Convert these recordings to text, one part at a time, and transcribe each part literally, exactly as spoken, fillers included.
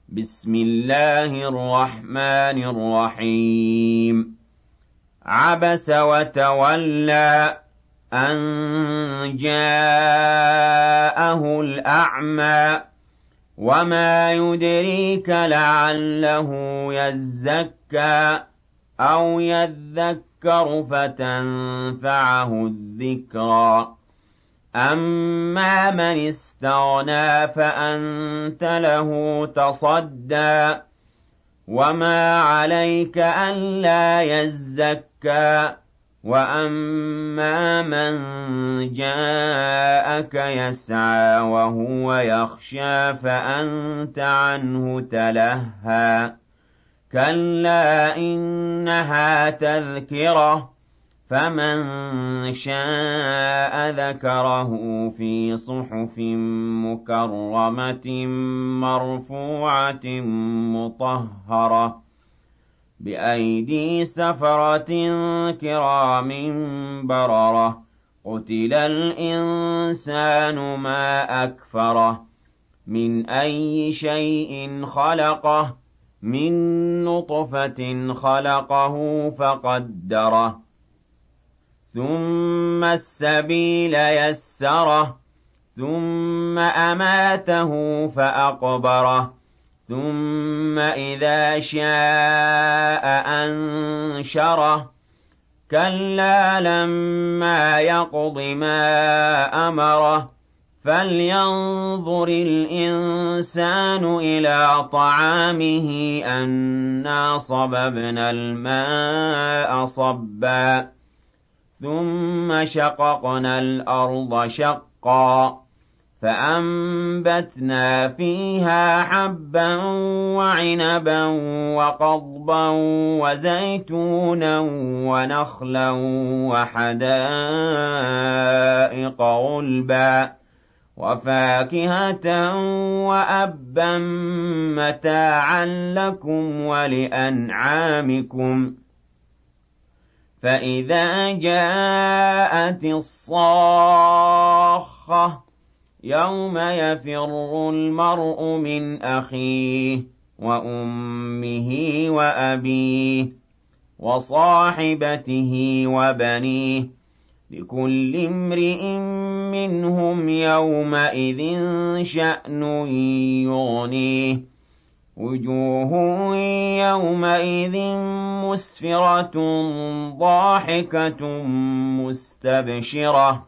بسم الله الرحمن الرحيم عبس وتولى أن جاءه الأعمى وما يدريك لعله يزكى أو يذكر فتنفعه الذكرى أما من استغنى فأنت له تصدى وما عليك ألا يزكى وأما من جاءك يسعى وهو يخشى فأنت عنه تلهى كلا إنها تذكرة فمن شاء ذكره في صحف مكرمة مرفوعة مطهرة بأيدي سفرة كرام بررة قتل الإنسان ما أكفره من أي شيء خلقه من نطفة خلقه فقدره ثم السبيل يسره ثم أماته فأقبره ثم إذا شاء أنشره كلا لما يقض ما أمره فلينظر الإنسان إلى طعامه أنا صببنا الماء صبا ثم شققنا الأرض شقا فأنبتنا فيها حبا وعنبا وقضبا وزيتونا ونخلا وحدائق غلبا وفاكهة وأبا متاعا لكم ولأنعامكم فإذا جاءت الصاخة يوم يفر المرء من أخيه وأمه وأبيه وصاحبته وبنيه لكل امرئ منهم يومئذ شأن يغنيه وجوه يومئذ مسفرة ضاحكة مستبشرة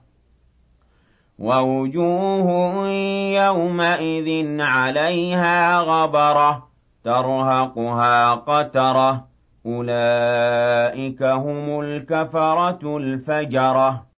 ووجوه يومئذ عليها غبرة ترهقها قترة أولئك هم الكفرة الفجرة